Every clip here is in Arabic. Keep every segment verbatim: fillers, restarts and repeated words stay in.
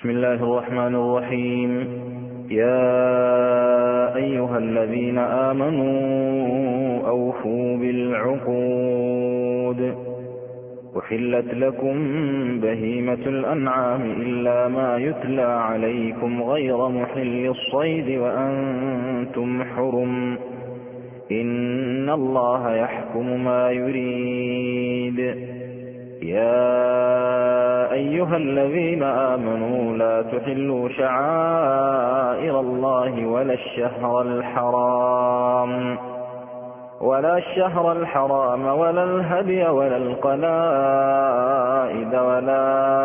بسم الله الرحمن الرحيم. يا أيها الذين آمنوا أوفوا بالعقود. أحلت لكم بهيمة الأنعام إلا ما يتلى عليكم غير محل الصيد وأنتم حرم. إن الله يحكم ما يريد. يا أيها الذين آمنوا لا تحلوا شعائر الله ولا الشهر الحرام ولا الشهر الحرام ولا الهدي ولا القلائد ولا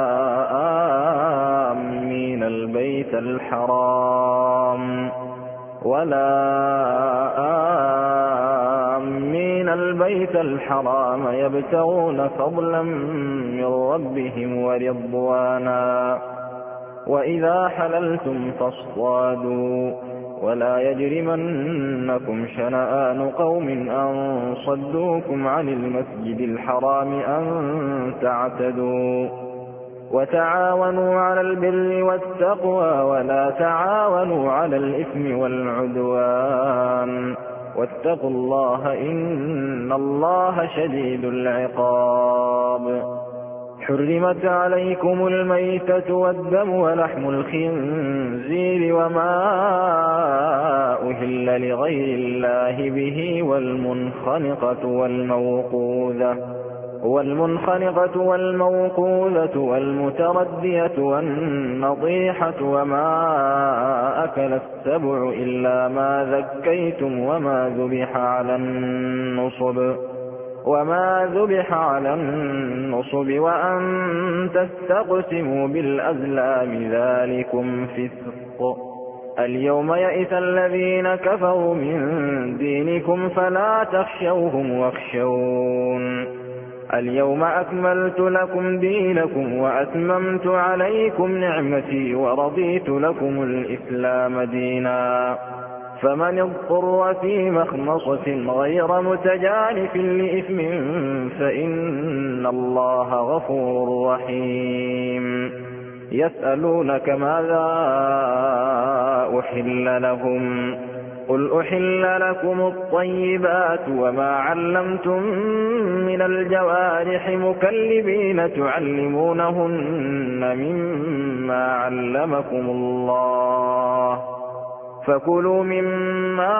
آمين البيت الحرام ولا آمين البيت الحرام يبتغون فضلا من ربهم ورضوانا. وإذا حللتم فاصطادوا ولا يجرمنكم شنآن قوم أن صدوكم عن المسجد الحرام أن تعتدوا. وتعاونوا على البر والتقوى ولا تعاونوا على الإثم والعدوان واتقوا الله إن الله شديد العقاب. حرمت عليكم الميتة والدم ولحم الخنزير وما أهل لغير الله به والمنخنقة والموقوذة والمنخنقة والموقوذة والمتردية والنطيحة وما أكل السبع إلا ما ذكيتم وما ذبح على النصب وما ذبح على النصب وأن تستقسموا بالأزلام ذلكم فسق. اليوم يئس الذين كفروا من دينكم فلا تخشوهم واخشون. اليوم أكملت لكم دينكم وأتممت عليكم نعمتي ورضيت لكم الإسلام دينا. فمن اضطر في مخمصة غير متجانف لإثم فإن الله غفور رحيم. يسألونك ماذا أحل لهم قل أحل لكم الطيبات وما علمتم من الجوارح مكلبين تعلمونهن مما علمكم الله فكلوا مما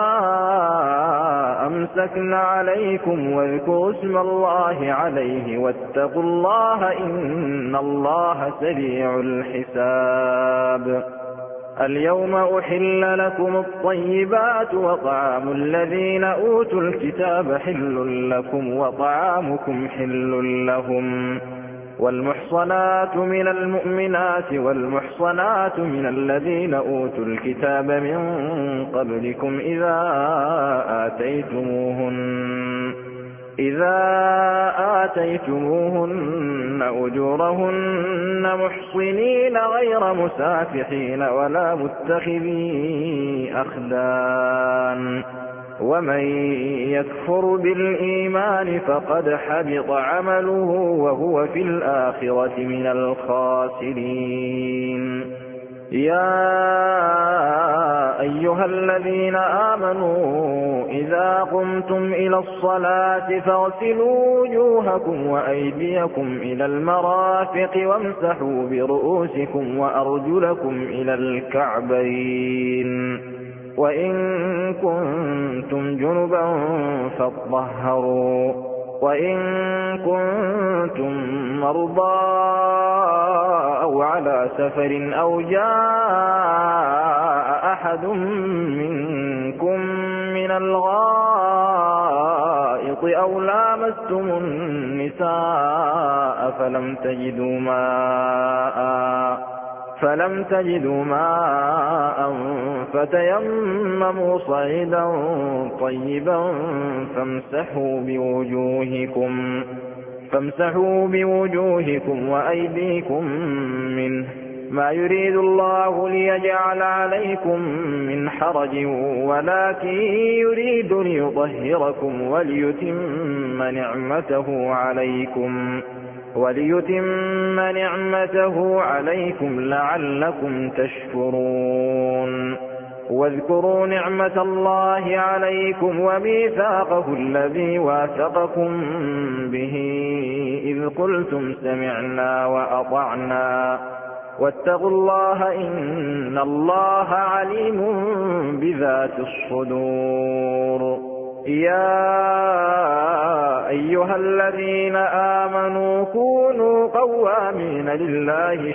أمسكن عليكم واذكروا اسم الله عليه واتقوا الله إن الله سريع الحساب. اليوم أحل لكم الطيبات وطعام الذين أوتوا الكتاب حل لكم وطعامكم حل لهم. والمحصنات من المؤمنات والمحصنات من الذين أوتوا الكتاب من قبلكم إذا آتيتموهن إذا آتيتموهن أجورهن محصنين غير مسافحين ولا متخذي أخدان. ومن يكفر بالإيمان فقد حبط عمله وهو في الآخرة من الخاسرين. يا أيها الذين آمنوا إذا قمتم إلى الصلاة فاغسلوا وجوهكم وأيديكم إلى المرافق وامسحوا برؤوسكم وأرجلكم إلى الكعبين وإن كنتم جنبا فاطهروا وإن كنتم مرضى أو على سفر أو جاء أحد منكم من الغائط أو لامستم النساء فلم تجدوا ماء فلم تجدوا ماء فتيمموا صعيدا طيبا فامسحوا بوجوهكم فامسحوا بوجوهكم وأيديكم منه ما يريد الله ليجعل عليكم من حرج ولكن يريد ليطهركم وليتم نعمته عليكم وليتم نعمته عليكم لعلكم تشكرون واذكروا نعمة الله عليكم وميثاقه الذي واثقكم به إذ قلتم سمعنا وأطعنا واتقوا الله إن الله عليم بذات الصدور. يا أيها الذين آمنوا كونوا قوامين لله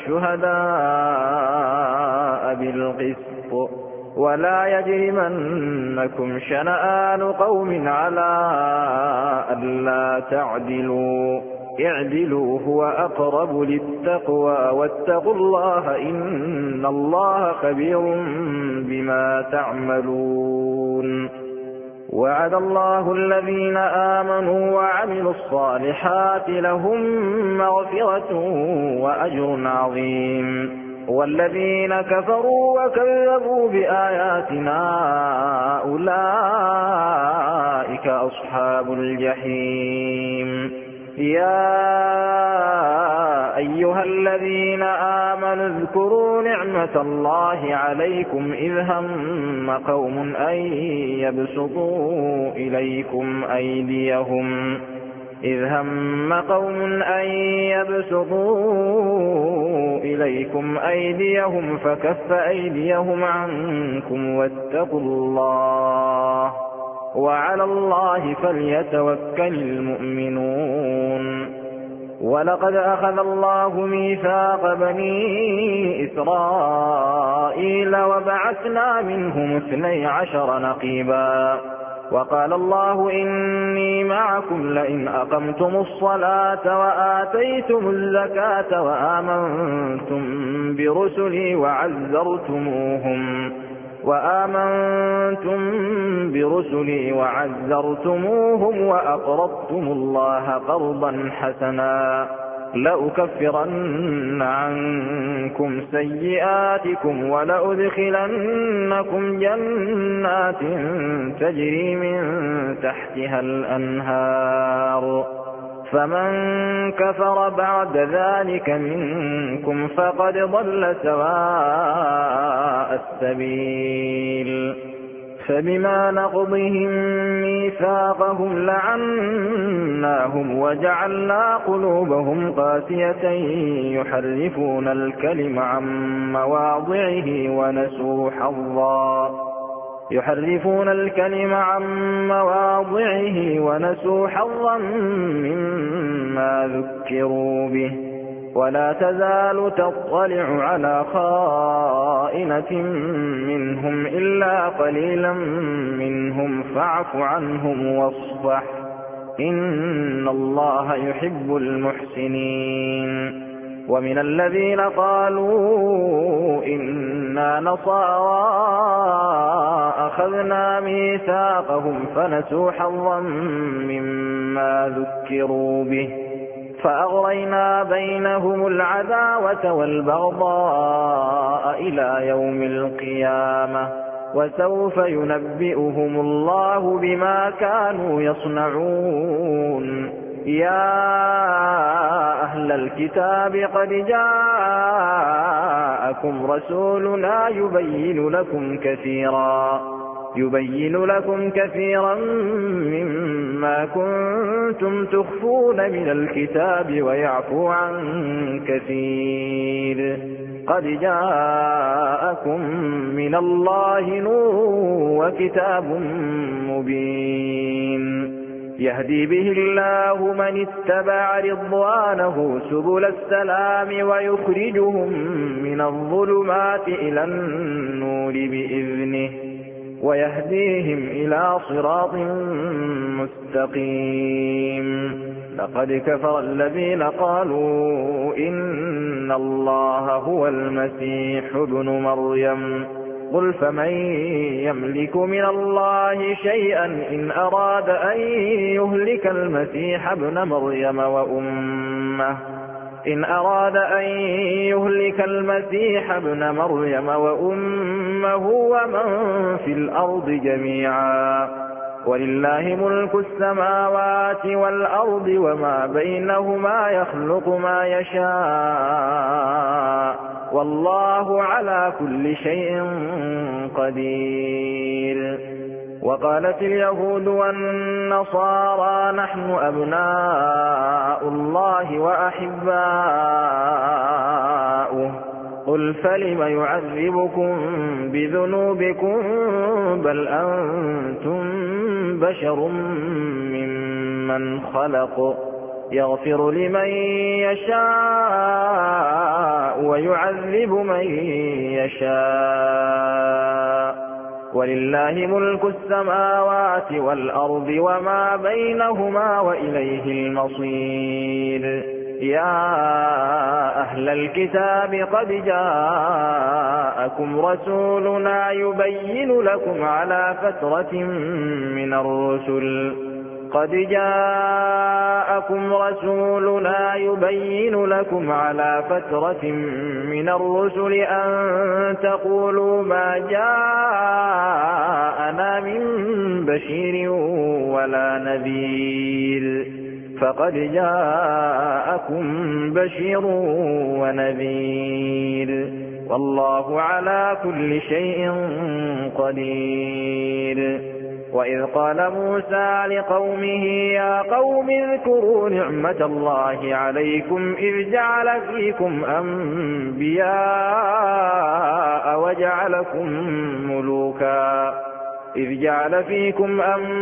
شهداء بالقسط ولا يجرمنكم شنآن قوم على ألا تعدلوا اعدلوا هو أقرب للتقوى واتقوا الله إن الله خبير بما تعملون. وعد الله الذين آمنوا وعملوا الصالحات لهم مغفرة وأجر عظيم والذين كفروا وكذبوا بآياتنا أولئك أصحاب الجحيم. يا أيها الذين آمنوا اذكروا نعمة الله عليكم إذ هم قوم أن يبسطوا إليكم أيديهم إذ هم قوم أن يبسطوا إليكم أيديهم فكف أيديهم عنكم واتقوا الله وعلى الله فليتوكل المؤمنون. ولقد أخذ الله ميثاق بني إسرائيل وبعثنا منهم اثني عشر نقيبا وقال الله إني معكم لئن أقمتم الصلاة وآتيتم الزكاة وآمنتم برسلي وعزرتموهم وآمنتم برسلي وعزرتموهم وأقرضتم الله قرضا حسنا لأكفرن عنكم سيئاتكم ولأدخلنكم جنات تجري من تحتها الأنهار فمن كفر بعد ذلك منكم فقد ضل سواء السبيل. فبما نقضهم ميثاقهم لعناهم وجعلنا قلوبهم قاسية يحرفون الكلم عن مواضعه ونسوا حظا يحرفون الكلم عن مواضعه ونسوا حظا مما ذكروا به ولا تزال تطلع على خائنة منهم إلا قليلا منهم فاعف عنهم واصفح إن الله يحب المحسنين. ومن الذين قالوا إنا نصارى أخذنا ميثاقهم فنسوا حظا مما ذكروا به فأغرينا بينهم العداوة والبغضاء إلى يوم القيامة وسوف ينبئهم الله بما كانوا يصنعون. يا أهل الكتاب قد جاءكم رسولنا يبين لكم كثيرا يبين لكم كثيرا مما كنتم تخفون من الكتاب ويعفو عن كثير قد جاءكم من الله نور وكتاب مبين يهدي به الله من اتبع رضوانه سبل السلام ويخرجهم من الظلمات إلى النور بإذنه ويهديهم إلى صراط مستقيم. لقد كفر الذين قالوا إن الله هو المسيح ابن مريم قل فمن يملك من الله شيئا إن أراد أن يهلك المسيح ابن مريم وأمه إن أراد أن يهلك المسيح ابن مريم وأمه ومن في الأرض جميعا ولله ملك السماوات والأرض وما بينهما يخلق ما يشاء والله على كل شيء قدير. وقالت اليهود والنصارى نحن أبناء الله وأحباؤه قل فلم يعذبكم بذنوبكم بل أنتم بشر ممن خلق يغفر لمن يشاء ويعذب من يشاء ولله ملك السماوات والأرض وما بينهما وإليه المصير. يا أهل الكتاب قد جاءكم رسولنا يبين لكم على فترة من الرسل قد جاءكم رسولنا يبين لكم على فترة من الرسل أن تقولوا ما جاءنا من بشير ولا نذير فقد جاءكم بشير ونذير والله على كل شيء قدير. وإذ قال موسى لقومه يا قوم اذكروا نعمة الله عليكم إذ جعل فيكم أنبياء وجعلكم ملوكا إذ جعل فيكم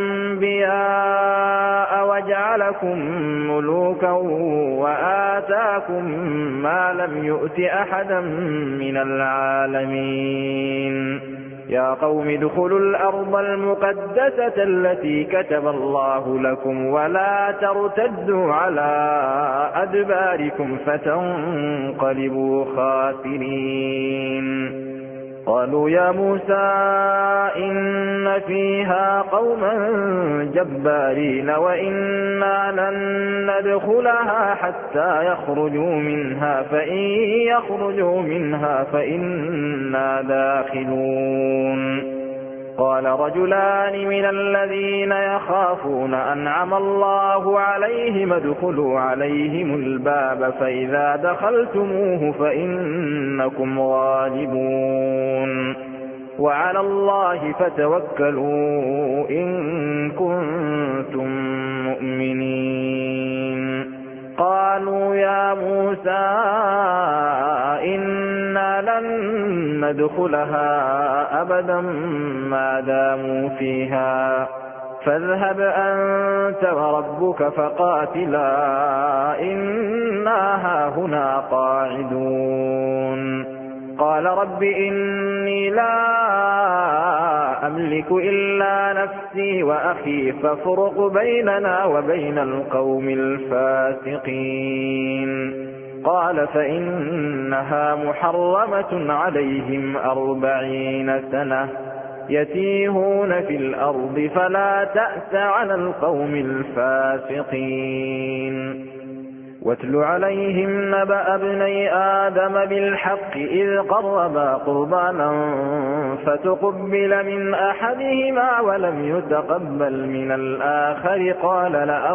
أنبياء وجعلكم ملوكا وآتاكم ما لم يؤت أحدا من العالمين. يا قوم ادخلوا الأرض المقدسة التي كتب الله لكم ولا ترتدوا على أدباركم فتنقلبوا خاسرين. قالوا يا موسى إن فيها قوما جبارين وإنا لن ندخلها حتى يخرجوا منها فإن يخرجوا منها فإنا داخلون. قال رجلان من الذين يخافون أنعم الله عليهم ادخلوا عليهم الباب فإذا دخلتموه فإنكم غالبون وعلى الله فتوكلوا إن كنتم مؤمنين. قالوا يا موسى إنا لن ندخلها أبدا ما داموا فيها فاذهب أنت وربك فقاتلا إنا هاهنا قاعدون. قال رب إني لا أملك إلا نفسي وأخي فافرق بيننا وبين القوم الفاسقين. قال فإنها محرمة عليهم أربعين سنة يتيهون في الأرض فلا تأس على القوم الفاسقين. واتل عليهم نبأ ابني آدم بالحق إذ قربا قربانا فتقبل من أحدهما ولم يتقبل من الآخر قال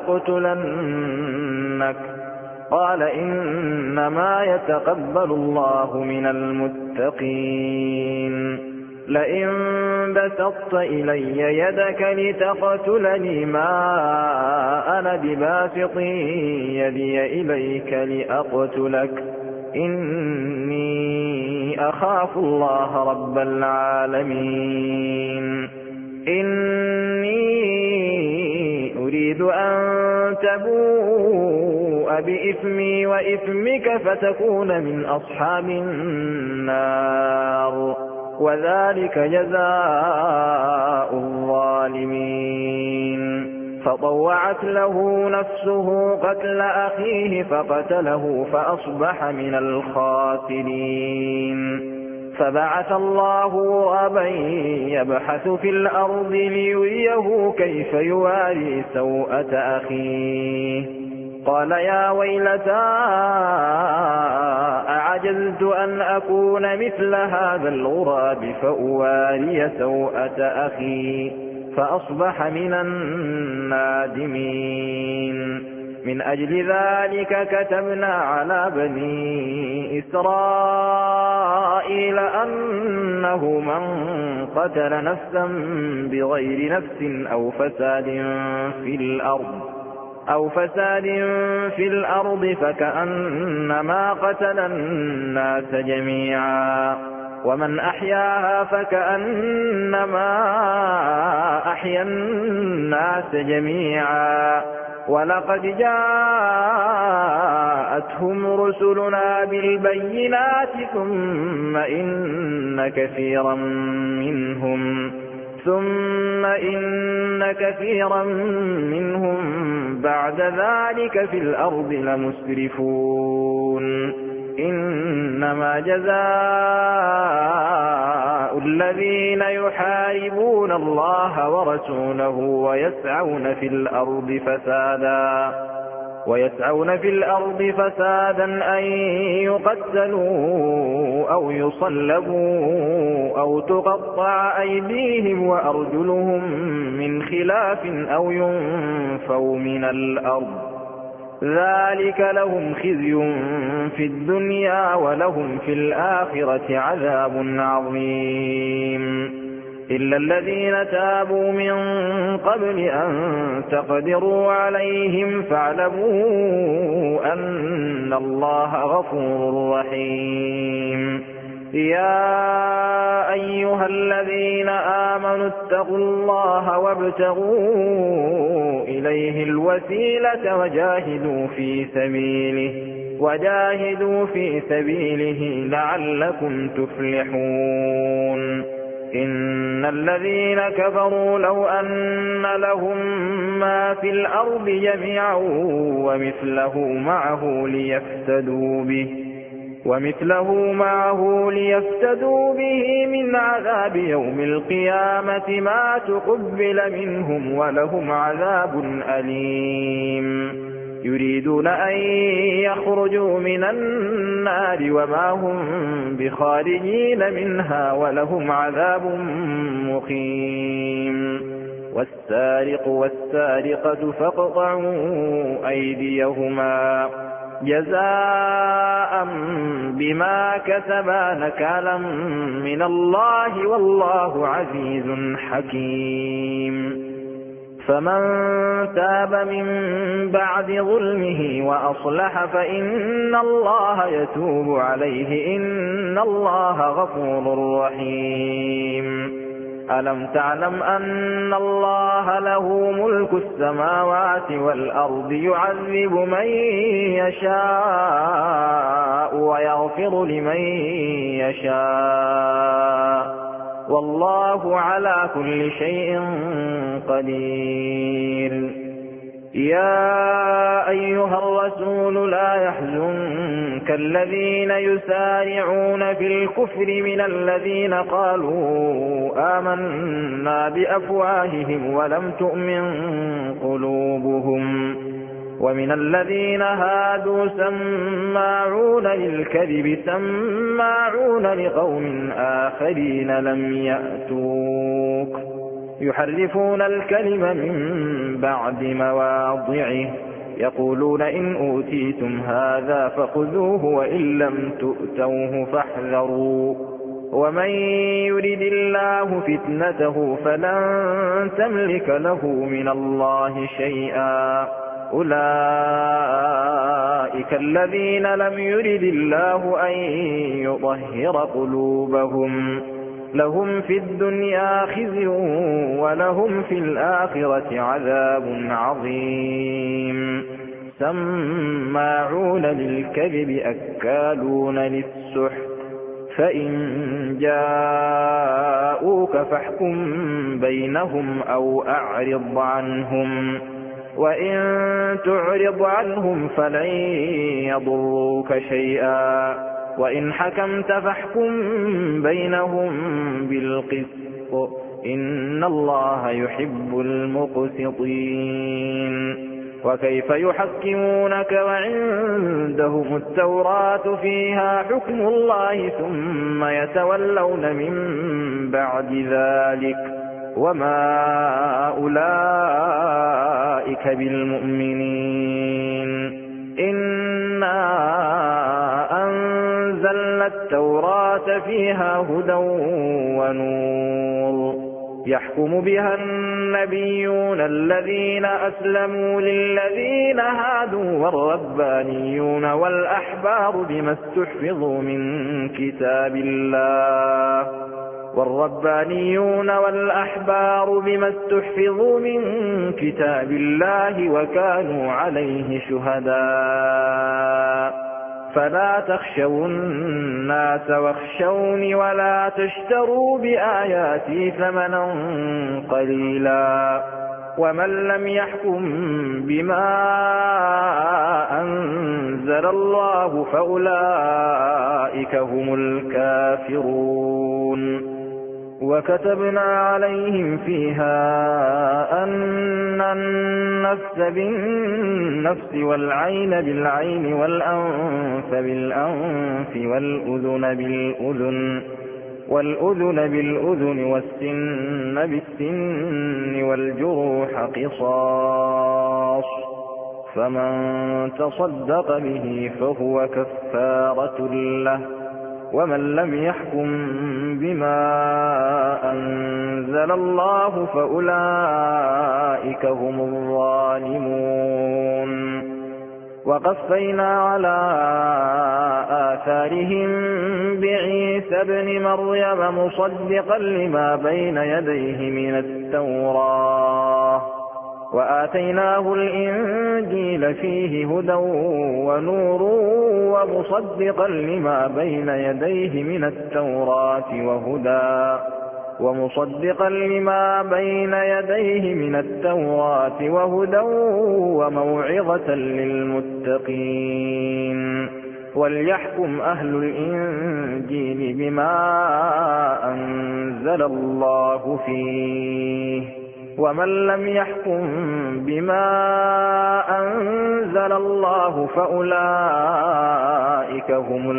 لأقتلنك قال إنما يتقبل الله من المتقين. لئن بسطت إلي يدك لتقتلني ما أنا بباسط يدي إليك لأقتلك إني أخاف الله رب العالمين. إني أريد أن تبوء بإثمي وإثمك فتكون من أصحاب النار وذلك جزاء الظالمين. فطوعت له نفسه قتل أخيه فقتله فأصبح من الخاسرين. فبعث الله غرابا يبحث في الأرض ليريه كيف يواري سوءة أخيه قال يا ويلتى أعجزت أن أكون مثل هذا الغراب فأواري سوءة أخي فأصبح من النادمين. من أجل ذلك كتبنا على بني إسرائيل أنه من قتل نفسا بغير نفس أو فساد في الأرض أو فساد في الأرض فكأنما قتل الناس جميعا، ومن أحياها فكأنما أحيا الناس جميعا. ولقد جاءتهم رسلنا بالبينات ثم إن كثيرا منهم ثم إن كثيرا منهم بعد ذلك في الأرض لمسرفون. إنما جزاء الذين يحاربون الله ورسوله ويسعون في الأرض فسادا ويسعون في الأرض فسادا أن يقتلوا أو يصلبوا أو تقطع أيديهم وأرجلهم من خلاف أو ينفوا من الأرض. ذلك لهم خزي في الدنيا ولهم في الآخرة عذاب عظيم. إلا الذين تابوا من قبل أن تقدروا عليهم فاعلموا أن الله غفور رحيم. يا أيها الذين آمنوا اتقوا الله وابتغوا إليه الوسيلة وجاهدوا في سبيله وجاهدوا في سبيله لعلكم تفلحون. إن الذين كفروا لو أن لهم ما في الأرض جميعا ومثله معه ليفتدوا به ومثله معه ليفتدوا به من عذاب يوم القيامة ما تقبل منهم ولهم عذاب أليم. يريدون أن يخرجوا من النار وما هم بخارجين منها ولهم عذاب مقيم. والسارق والسارقة فاقطعوا أيديهما جزاء بما كسبا نكالا من الله والله عزيز حكيم. فمن تاب من بعد ظلمه وأصلح فإن الله يتوب عليه إن الله غفور رحيم. ألم تعلم أن الله له ملك السماوات والأرض يعذب من يشاء ويغفر لمن يشاء والله على كل شيء قدير. يا أيها الرسول لا يحزنك الذين يسارعون في الكفر من الذين قالوا آمنا بأفواههم ولم تؤمن قلوبهم ومن الذين هادوا سماعون للكذب سماعون لقوم آخرين لم يأتوك يحرفون الكلم من بعد مواضعه يقولون إن أوتيتم هذا فخذوه وإن لم تؤتوه فاحذروا ومن يرد الله فتنته فلن تملك له من الله شيئا أولئك الذين لم يرد الله أن يطهر قلوبهم لهم في الدنيا خزي ولهم في الآخرة عذاب عظيم. سماعون للكذب أكالون للسحت فإن جاءوك فاحكم بينهم أو أعرض عنهم وإن تعرض عنهم فلن يضروك شيئا وإن حكمت فاحكم بينهم بالقسط إن الله يحب المقسطين. وكيف يحكمونك وعندهم التوراة فيها حكم الله ثم يتولون من بعد ذلك وما أولئك بالمؤمنين. إنا أنزلنا التوراة فيها هدى ونور يحكم بها النبيون الذين أسلموا للذين هادوا والربانيون والأحبار بما استحفظوا من كتاب الله والربانيون والأحبار بما استحفظوا من كتاب الله وكانوا عليه شهداء. فلا تخشوا الناس واخشوني ولا تشتروا بآياتي ثمنا قليلا. ومن لم يحكم بما أنزل الله فأولئك هم الكافرون. وكتبنا عليهم فيها أن النفس بالنفس والعين بالعين والأنف بالأنف والأذن بالأذن والأذن بالأذن والسن بالسن والجروح قصاص، فمن تصدق به فهو كفارة له. ومن لم يحكم بما أنزل الله فأولئك هم الظالمون. وقفينا على آثارهم بعيسى ابن مريم مصدقا لما بين يديه من التوراة وآتيناه الإنجيل فيه هدى ونور ومصدقا لما بين يديه من التوراة وهدى ومصدقا لما بين يديه من التوراة وهدى وموعظة للمتقين. وليحكم أهل الإنجيل بما أنزل الله فيه، ومن لم يحكم بما أنزل الله فأولئك هم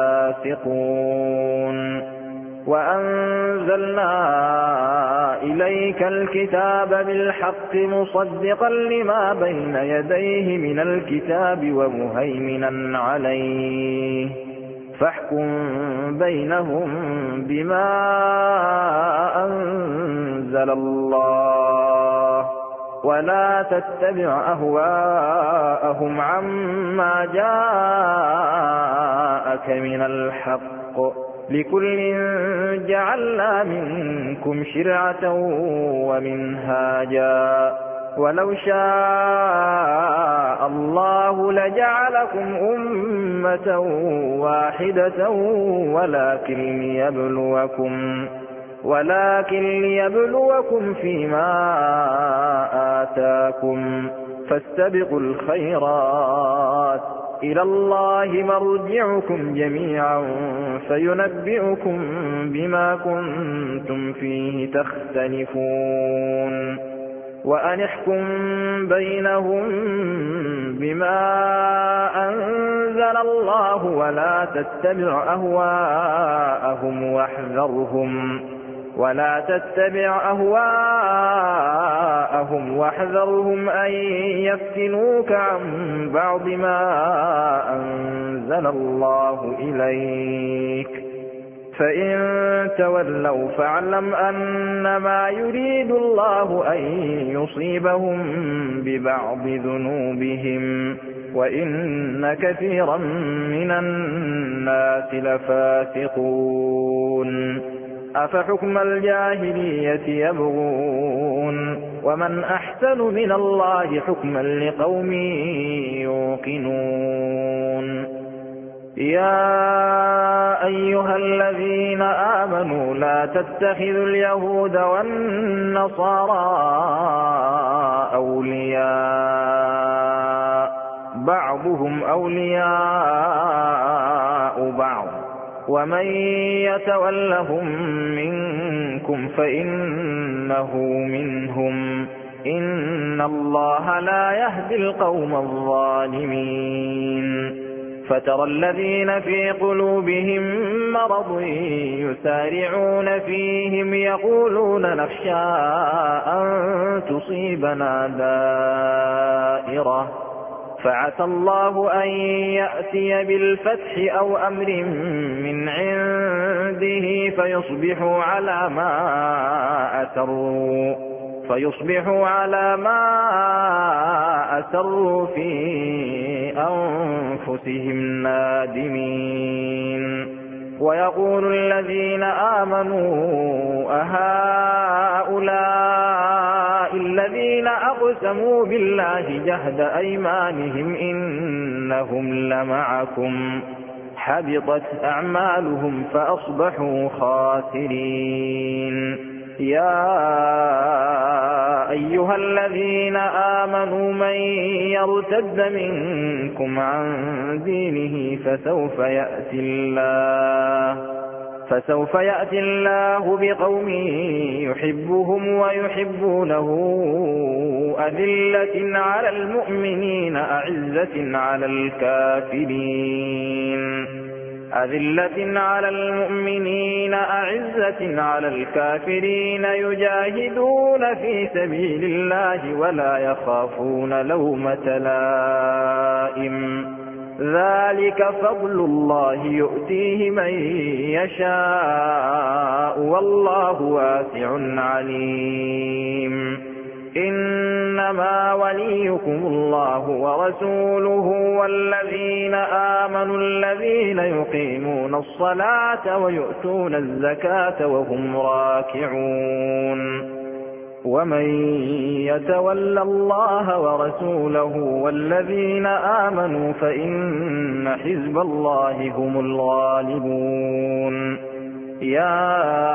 الفاسقون. وأنزلنا إليك الكتاب بالحق مصدقا لما بين يديه من الكتاب ومهيمنا عليه، فاحكم بينهم بما أنزل الله ولا تتبع أهواءهم عما جاءك من الحق، لكل جعلنا منكم شرعة ومنهاجا، ولو شاء الله لجعلكم أمة واحدة ولكن ليبلوكم ولكن ليبلوكم فيما آتاكم، فاستبقوا الخيرات، إلى الله مرجعكم جميعا فينبئكم بما كنتم فيه تختلفون. وأن احكم بينهم بما أنزل الله ولا تتبع أهواءهم واحذرهم ولا تتبع أهواءهم واحذرهم أن يفتنوك عن بعض ما أنزل الله إليك، فإن تولوا فاعلم أنما يريد الله أن يصيبهم ببعض ذنوبهم وإن كثيرا من الناس لفاسقون. أفحكم الجاهلية يبغون ومن أحسن من الله حكما لقوم يوقنون. يا أيها الذين آمنوا لا تتخذوا اليهود والنصارى أولياء بعضهم أولياء بعض ومن يتولهم منكم فإنه منهم إن الله لا يهدي القوم الظالمين. فترى الذين في قلوبهم مرض يسارعون فيهم يقولون نخشى أن تصيبنا دائرة فعسى الله أن يأتي بالفتح أو أمر من عنده فيصبحوا على ما أسروا فيصبحوا على ما أسروا في أنفسهم نادمين ويقول الذين آمنوا أهؤلاء الذين أقسموا بالله جهد أيمانهم إنهم لمعكم حبطت أعمالهم فأصبحوا خاسرين يا أيها الذين آمنوا من يرتد منكم عن دينه فسوف يأتي الله فسوف يأتي الله بقوم يحبهم ويحبونه أذلة على المؤمنين أعزة على الكافرين أذلة على المؤمنين أعزة على الكافرين يجاهدون في سبيل الله ولا يخافون لومة لائم ذلك فضل الله يؤتيه من يشاء والله واسع عليم إنما وليكم الله ورسوله والذين آمنوا الذين يقيمون الصلاة ويؤتون الزكاة وهم راكعون ومن يتول الله ورسوله والذين آمنوا فإن حزب الله هم الغالبون يا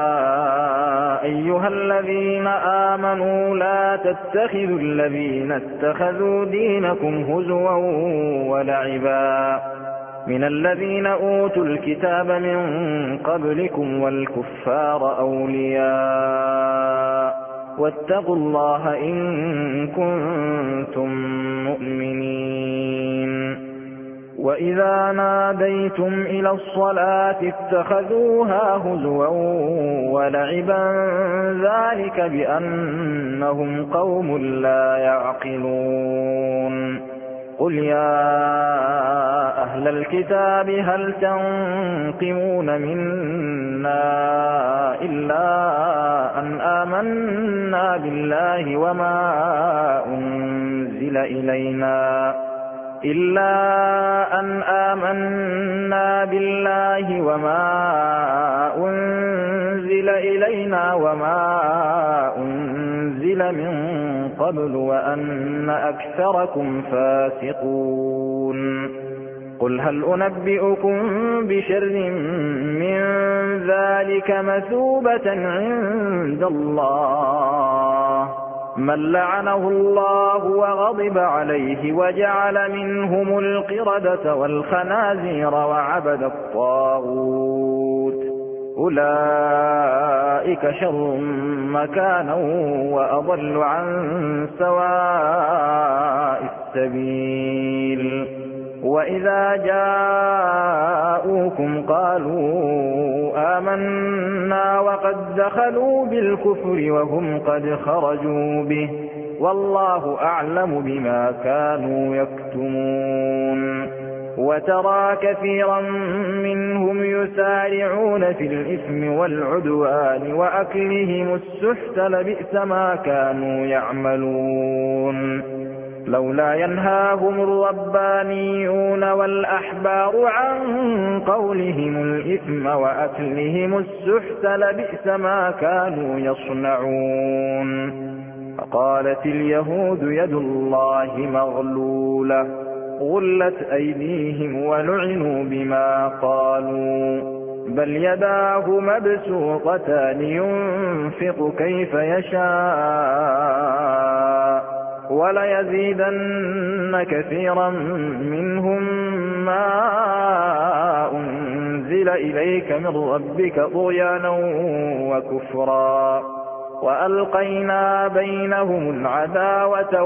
أيها الذين آمنوا لا تتخذوا الذين اتخذوا دينكم هزوا ولعبا من الذين أوتوا الكتاب من قبلكم والكفار أولياء واتقوا الله إن كنتم مؤمنين وإذا ناديتم إلى الصلاة اتخذوها هزوا ولعبا ذلك بأنهم قوم لا يعقلون قل يا أهل الكتاب هل تنقمون منا إلا أن آمنا بالله وما أنزل إلينا إلا أن آمنا بالله وما أنزل إلينا وما أنزل من قبل وأن أكثركم فاسقون قل هل أنبئكم بشر من ذلك مثوبة عند الله من لعنه الله وغضب عليه وجعل منهم القردة والخنازير وعبد الطاغوت أولئك شر مكانا وأضل عن سواء السبيل وإذا جاءوكم قالوا آمنا وقد دخلوا بالكفر وهم قد خرجوا به والله أعلم بما كانوا يكتمون وترى كثيرا منهم يسارعون في الإثم والعدوان وأكلهم السحت لبئس ما كانوا يعملون لولا ينهاهم الربانيون والأحبار عن قولهم الإثم وأكلهم السحت لبئس ما كانوا يصنعون فقالت اليهود يد الله مغلولة غلت أيديهم ولعنوا بما قالوا بل يداه مبسوطتان ينفق كيف يشاء وليزيدن كثيرا منهم ما أنزل إليك من ربك طغيانا وكفرا وألقينا بينهم العداوة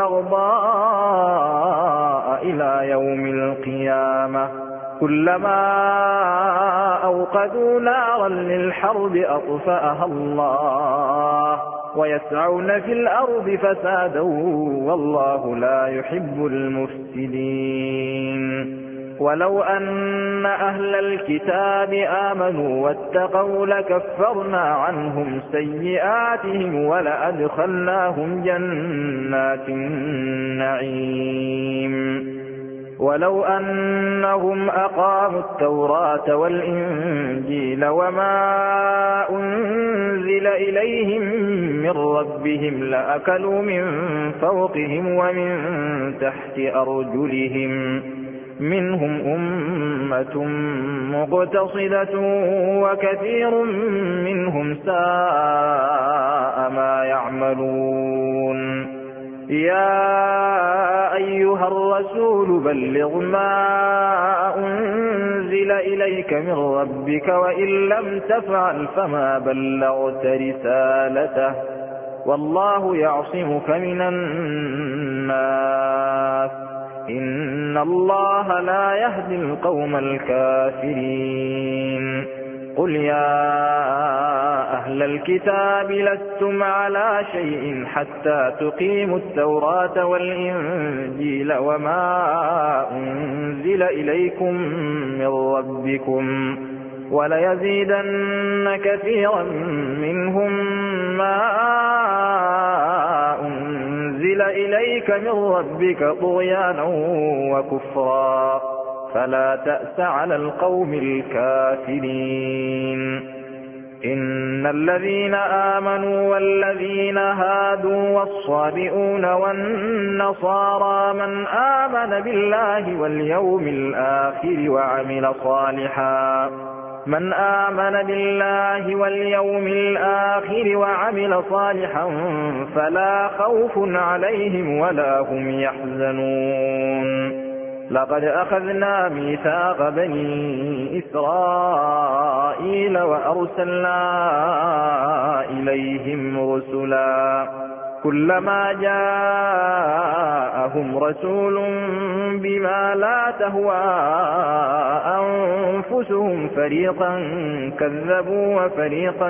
والبغضاء إلى يوم القيامة كلما أوقدوا نارا للحرب أطفأها الله ويسعون في الأرض فسادا والله لا يحب المفسدين ولو أن أهل الكتاب آمنوا واتقوا لكفرنا عنهم سيئاتهم ولأدخلناهم جنات النعيم ولو أنهم أقاموا التوراة والإنجيل وما أنزل إليهم من ربهم لأكلوا من فوقهم ومن تحت أرجلهم منهم أمة مقتصدة وكثير منهم ساء ما يعملون يا أيها الرسول بلغ ما أنزل إليك من ربك وإن لم تفعل فما بلغت رسالته والله يعصمك من الناس إن الله لا يهدي القوم الكافرين قل يا أهل الكتاب لستم على شيء حتى تقيموا التوراة والإنجيل وما أنزل إليكم من ربكم وليزيدن كثيرا منهم ما أنزل إليك من ربك طغيانا وكفرا فلا تأس على القوم الكافرين إن الذين آمنوا والذين هادوا والصابئون والنصارى من آمن بالله واليوم الآخر وعمل صالحا من آمن بالله واليوم الآخر وعمل صالحا فلا خوف عليهم ولا هم يحزنون لقد أخذنا ميثاق بني إسرائيل وأرسلنا إليهم رسلا كلما جاءهم رسول بما لا تهوى أنفسهم فريقا كذبوا وفريقا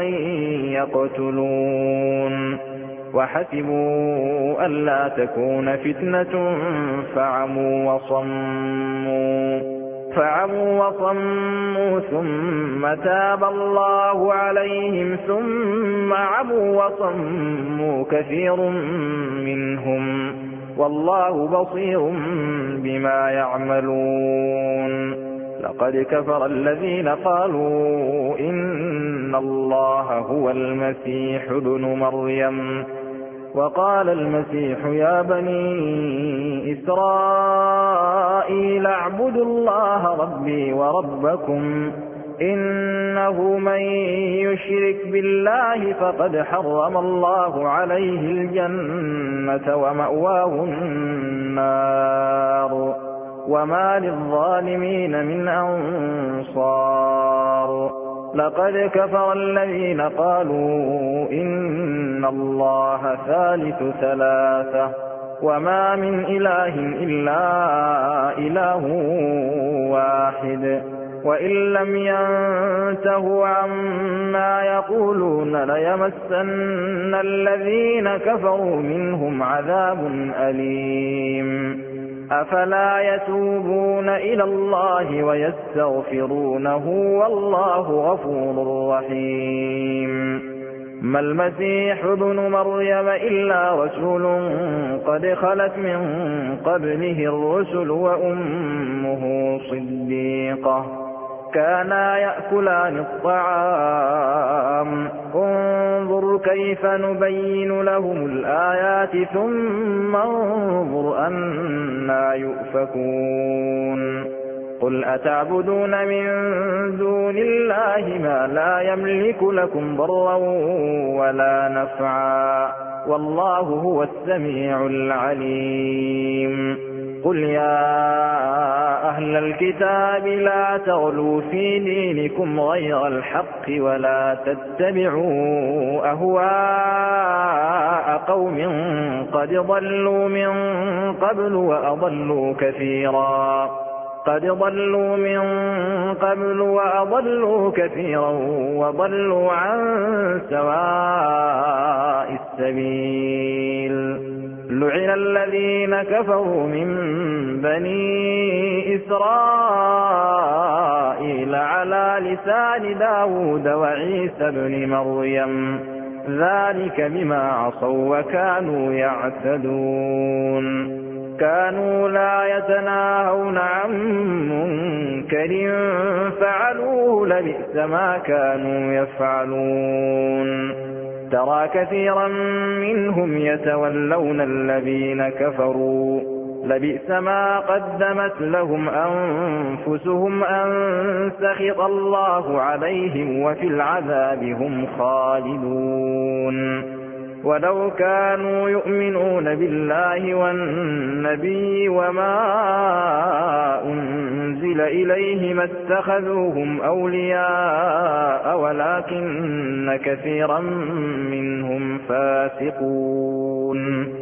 يقتلون وحسبوا ألا تكون فتنة فعموا وصموا فعموا وصموا ثم تاب الله عليهم ثم عموا وصموا كثير منهم والله بصير بما يعملون لقد كفر الذين قالوا إن الله هو المسيح ابن مريم وقال المسيح يا بني إسرائيل اعبدوا الله ربي وربكم إنه من يشرك بالله فقد حرم الله عليه الجنة ومأواه النار وما للظالمين من أنصار لقد كفر الذين قالوا إن الله ثالث ثلاثة وما من إله إلا إله واحد وإن لم ينتهوا عما يقولون ليمسن الذين كفروا منهم عذاب أليم أفلا يتوبون إلى الله ويستغفرونه والله غفور رحيم ما المسيح ابن مريم إلا رسول قد خلت من قبله الرسل وأمه صديقة كانا يأكلان الطعام انظر كيف نبين لهم الآيات ثم انظر أنا يؤفكون قل أتعبدون من دون الله ما لا يملك لكم ضرا ولا نفعا والله هو السميع العليم قل يا أهل الكتاب لا تغلوا في دينكم غير الحق ولا تتبعوا أهواء قوم قد ضلوا من قبل وأضلوا كثيرا قد ضلوا من قبل وأضلوا كثيرا وضلوا عن سواء السبيل لعن الذين كفروا من بني إسرائيل على لسان داود وعيسى بن مريم ذلك بما عصوا وكانوا يعتدون كانوا لا يتناهون عن منكر فعلوه لبئس ما كانوا يفعلون ترى كثيرا منهم يتولون الذين كفروا لبئس ما قدمت لهم أنفسهم أن سخط الله عليهم وفي العذاب هم خالدون ولو كانوا يؤمنون بالله والنبي وما أنزل إليه ما اتخذوهم أولياء ولكن كثيرا منهم فاسقون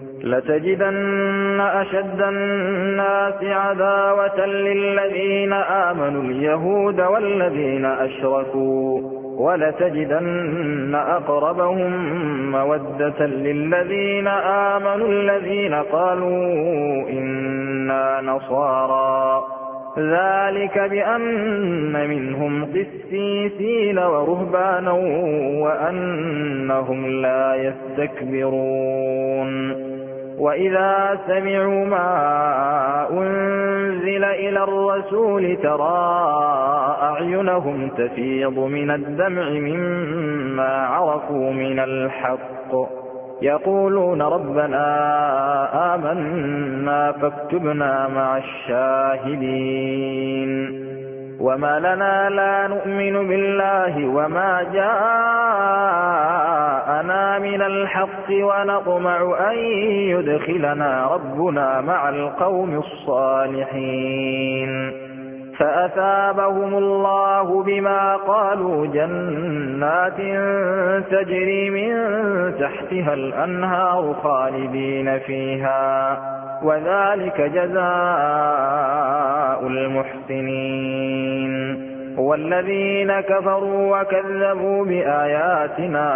لتجدن أشد الناس عداوة للذين آمنوا اليهود والذين أشركوا ولتجدن أقربهم مودة للذين آمنوا الذين قالوا إنا نصارى ذلك بأن منهم قسيسين ورهبانا وأنهم لا يستكبرون وإذا سمعوا ما أنزل إلى الرسول ترى أعينهم تفيض من الدمع مما عرفوا من الحق يقولون ربنا آمنا فاكتبنا مع الشاهدين وما لنا لا نؤمن بالله وما جاءنا من الحق ونطمع أن يدخلنا ربنا مع القوم الصالحين فأثابهم الله بما قالوا جنات تجري من تحتها الأنهار خالدين فيها وذلك جزاء المحسنين والذين كفروا وكذبوا بآياتنا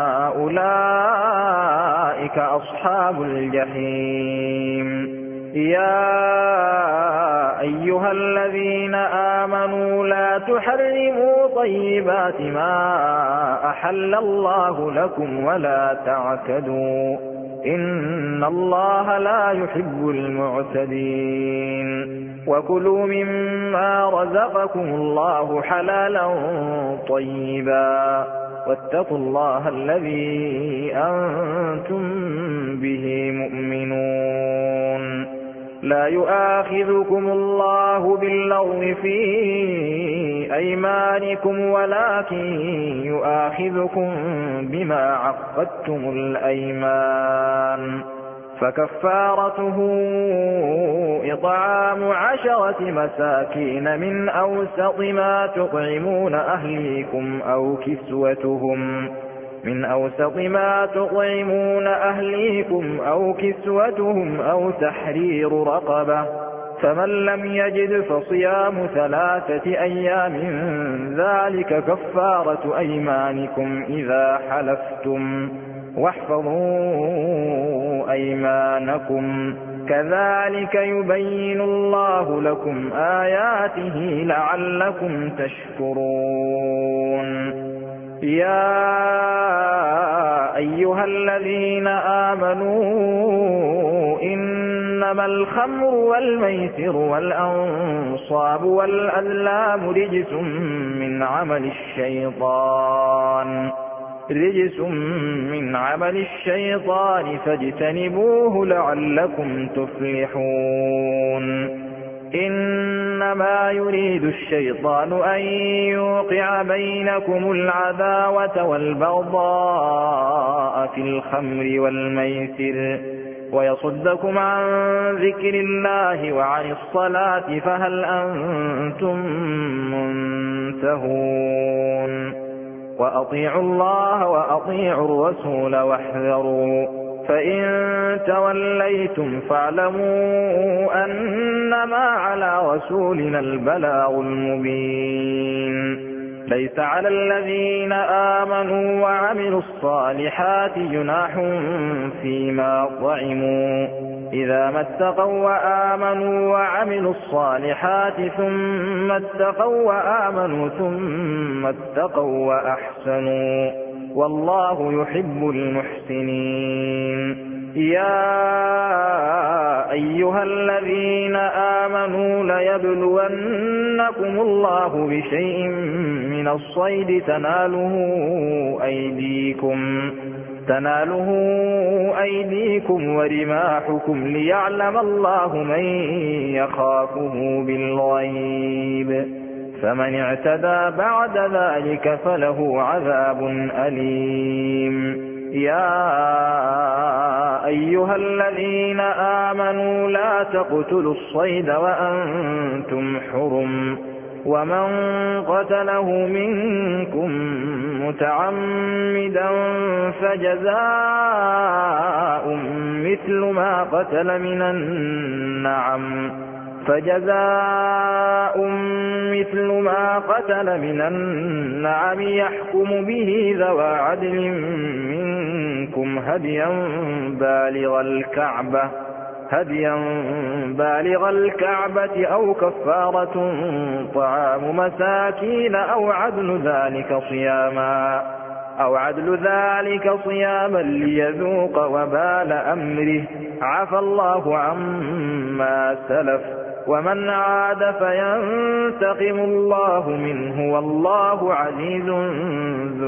أولئك أصحاب الجحيم يا أيها الذين آمنوا لا تحرموا طيبات ما أحل الله لكم ولا تعتدوا إن الله لا يحب المعتدين وكلوا مما رزقكم الله حلالا طيبا واتقوا الله الذي أنتم به مؤمنون لا يؤاخذكم الله باللغو في أيمانكم ولكن يؤاخذكم بما عقدتم الأيمان فكفارته إطعام عشرة مساكين من أوسط ما تطعمون أهليكم أو كسوتهم من أوسط ما تطعمون أهليكم أو كسوتهم أو تحرير رقبة فمن لم يجد فصيام ثلاثة أيام ذلك كفارة أيمانكم إذا حلفتم واحفظوا أيمانكم كذلك يبين الله لكم آياته لعلكم تشكرون يا أيها الذين آمنوا إنما الخمر والميسر والأنصاب والأزلام رجس من عمل الشيطان رجس من عمل الشيطان فاجتنبوه لعلكم تفلحون إنما يريد الشيطان أن يوقع بينكم العداوة والبغضاء في الخمر والميسر ويصدكم عن ذكر الله وعن الصلاة فهل أنتم منتهون وأطيعوا الله وأطيعوا الرسول واحذروا فإن توليتم فاعلموا أنما على رسولنا البلاغ المبين ليس على الذين آمنوا وعملوا الصالحات جناح فيما طعموا إذا ما اتقوا وآمنوا وعملوا الصالحات ثم اتقوا وآمنوا ثم اتقوا وأحسنوا والله يحب المحسنين يا أيها الذين آمنوا ليبلونكم الله بشيء من الصيد تناله أيديكم تناله أيديكم ورماحكم ليعلم الله من يخافه بالغيب فمن اعتدى بعد ذلك فله عذاب أليم يا أيها الذين آمنوا لا تقتلوا الصيد وأنتم حرم ومن قتله منكم متعمدا فجزاء مثل ما قتل من النعم فجزاء مثل ما قتل من النعم يحكم به ذوى عدل منكم هديا بالغ الكعبة هديا بالغ الكعبة أو كفارة طعام مساكين أو عدل ذلك صياما أو عدل ذلك صياما ليذوق وبال أمره عفى الله عما سلف ومن عاد فينتقم الله منه والله عزيز ذو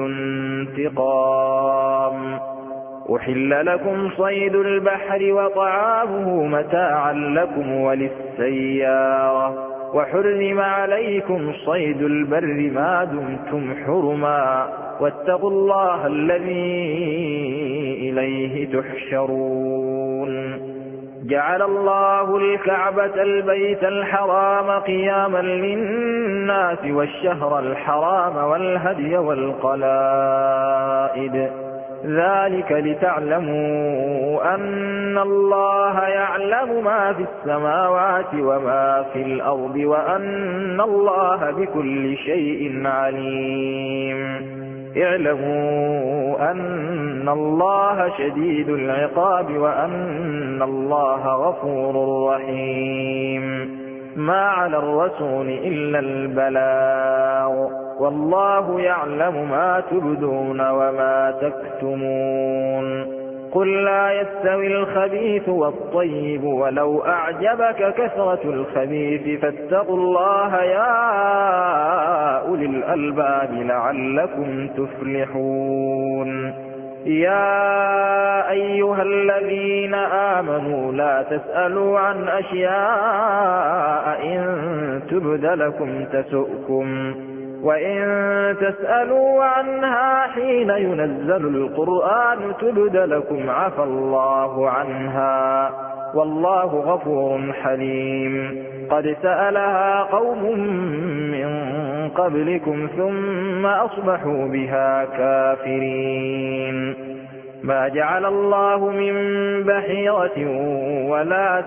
انتقام أحل لكم صيد البحر وطعامه متاعا لكم وللسيارة وحرم عليكم صيد البر ما دمتم حرما واتقوا الله الذي إليه تحشرون جعل الله الكعبة البيت الحرام قياما للناس والشهر الحرام والهدي والقلائد ذلك لتعلموا أن الله يعلم ما في السماوات وما في الأرض وأن الله بكل شيء عليم اعلموا أن الله شديد العقاب وأن الله غفور رحيم ما على الرسول إلا البلاغ والله يعلم ما تبدون وما تكتمون قل لا يستوي الخبيث والطيب ولو أعجبك كثرة الخبيث فاتقوا الله يا أولي الألباب لعلكم تفلحون يا أيها الذين آمنوا لا تسألوا عن أشياء إن تبد لكم تسؤكم وإن تسألوا عنها حين ينزل القرآن تبد لكم عفى الله عنها والله غفور حليم قد سألها قوم من قبلكم ثم أصبحوا بها كافرين ما جعل الله من بحيرة ولا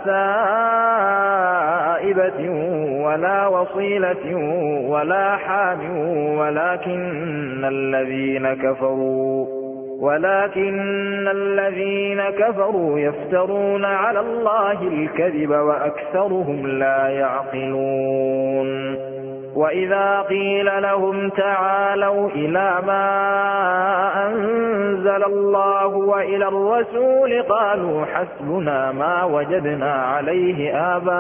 سائبة ولا وصيلة ولا حام ولكن الذين كفروا ولكن الذين كفروا يفترون على الله الكذب وأكثرهم لا يعقلون وإذا قيل لهم تعالوا إلى ما أنزل الله وإلى الرسول قالوا حسبنا ما وجدنا عليه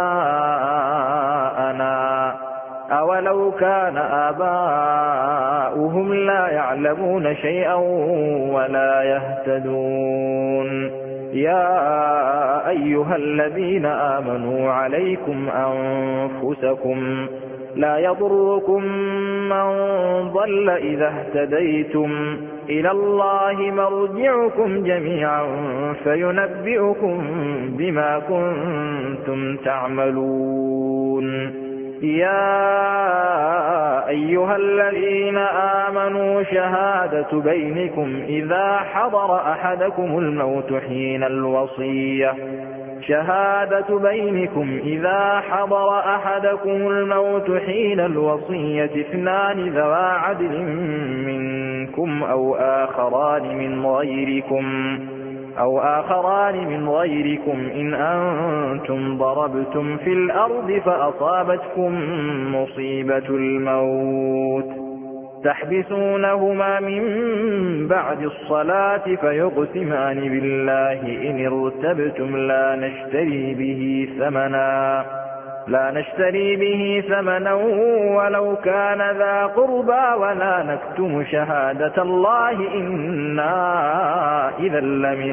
آباءنا أولو كان آباؤهم لا يعلمون شيئا ولا يهتدون يا أيها الذين آمنوا عليكم أنفسكم لا يضركم من ضل إذا اهتديتم إلى الله مرجعكم جميعا فينبئكم بما كنتم تعملون يا أيها الذين آمنوا شهادة بينكم إذا حضر أحدكم الموت حين الوصية شهادة بينكم إذا حضر أحدكم الموت حين الوصية اثنان ذوى عدل منكم أو آخران من غيركم أو آخران من غيركم إن أنتم ضربتم في الأرض فأصابتكم مصيبة الموت تحبسونهما من بعد الصلاة فيقسمان بالله إن ارتبتم لا نشتري به ثمنا لا نشتري به ثمنا ولو كان ذا قربى ولا نكتم شهادة الله إنا إذا لمن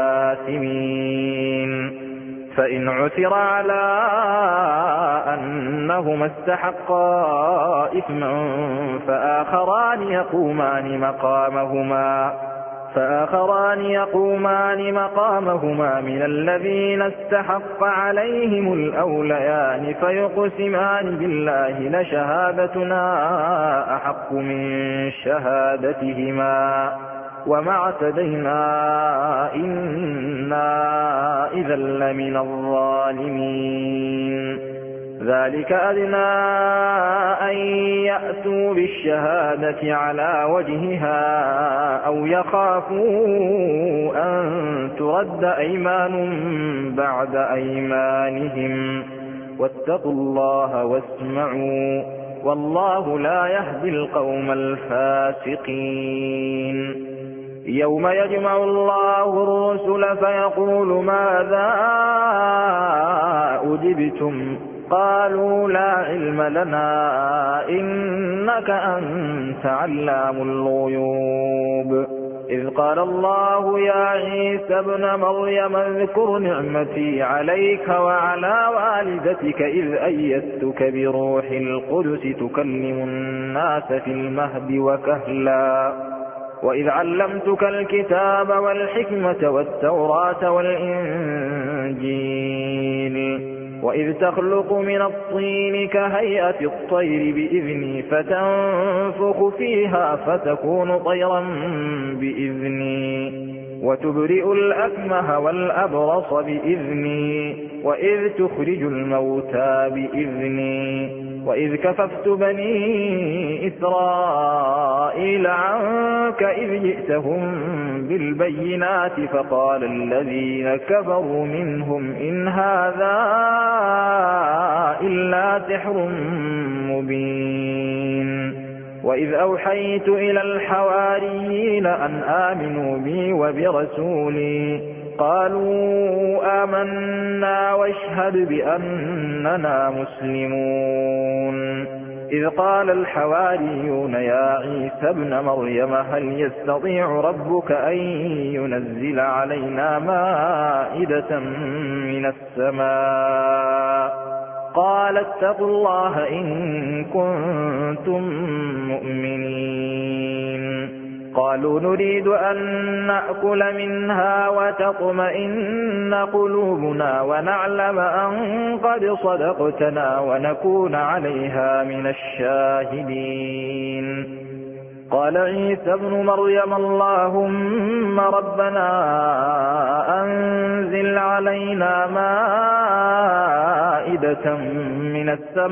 الآثمين فإن عثر على أنهما استحقا إثما فآخران يقومان مقامهما فآخران يقومان مقامهما من الذين استحق عليهم الأوليان فيقسمان بالله لشهادتنا أحق من شهادتهما وما اعتدينا إنا إذا لمن الظالمين ذلك أدنى أن يأتوا بالشهادة على وجهها أو يخافوا أن ترد أيمان بعد أيمانهم واتقوا الله واسمعوا والله لا يهدي القوم الفاسقين يوم يجمع الله الرسل فيقول ماذا أجبتم قالوا لا علم لنا إنك أنت علام الغيوب إذ قال الله يا عيسى ابن مريم اذكر نعمتي عليك وعلى والدتك إذ أيدتك بروح القدس تكلم الناس في المهد وكهلا وإذ علمتك الكتاب والحكمة والتوراة والإنجيل وإذ تخلق من الطين كهيئة الطير بإذني فتنفخ فيها فتكون طيرا بإذني وتبرئ الأكمه والأبرص بإذني وإذ تخرج الموتى بإذني وإذ كففت بني إسرائيل عنك إذ جئتهم بالبينات فقال الذين كفروا منهم إن هذا إلا سحر مبين وإذ أوحيت إلى الحواريين أن آمنوا بي وبرسولي قالوا آمنا واشهد بأننا مسلمون إذ قال الحواريون يا عيسى ابن مريم هل يستطيع ربك أن ينزل علينا مائدة من السماء قال اتقوا الله إن كنتم مؤمنين قالوا نريد أن نأكل منها وتطمئن قلوبنا ونعلم أن قد صدقتنا ونكون عليها من الشاهدين قال عيسى ابن مريم اللهم ربنا أنزل علينا مائدة من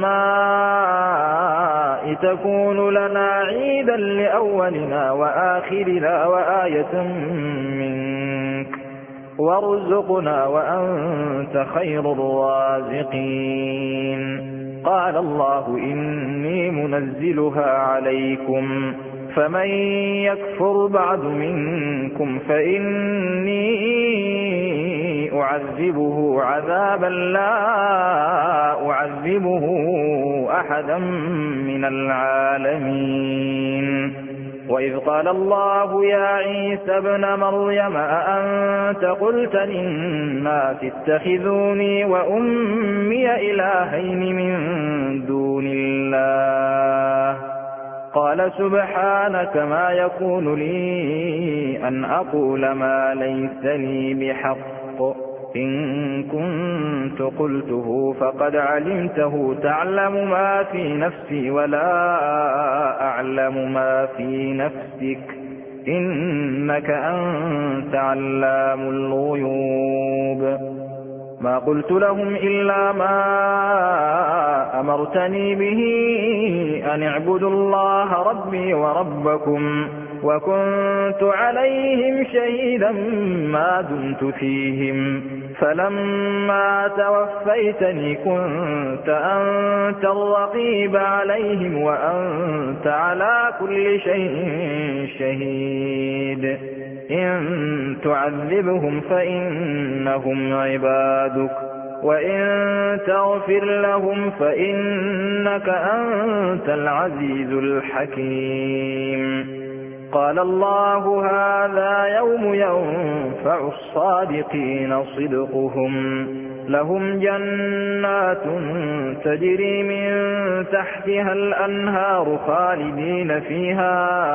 السماء تكون لنا عيدا لأولنا وآخرنا وآية منك وارزقنا وأنت خير الرازقين قال الله إني منزلها عليكم فمن يكفر بعد منكم فإني أعذبه عذابا لا أعذبه أحدا من العالمين وإذ قال الله يا عيسى ابن مريم أأنت قلت للناس اتخذوني وأمي إلهين من دون الله قال سبحانك ما يكون لي أن أقول ما ليس لي بحق إن كنت قلته فقد علمته تعلم ما في نفسي ولا أعلم ما في نفسك إنك أنت علام الغيوب ما قلت لهم إلا ما أمرتني به أن اعبدوا الله ربي وربكم وكنت عليهم شهيدا ما دمت فيهم فلما توفيتني كنت أنت الرقيب عليهم وأنت على كل شيء شهيد إن تعذبهم فإنهم عبادك وإن تغفر لهم فإنك أنت العزيز الحكيم قال الله هذا يوم ينفع الصادقين صدقهم لهم جنات تجري من تحتها الأنهار خالدين فيها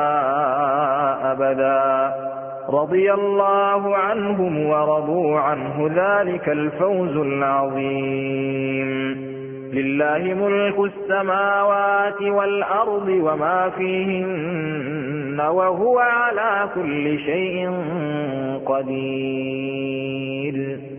أبدا رضي الله عنهم ورضوا عنه ذلك الفوز العظيم لله ملك السماوات والأرض وما فيهن وهو على كل شيء قدير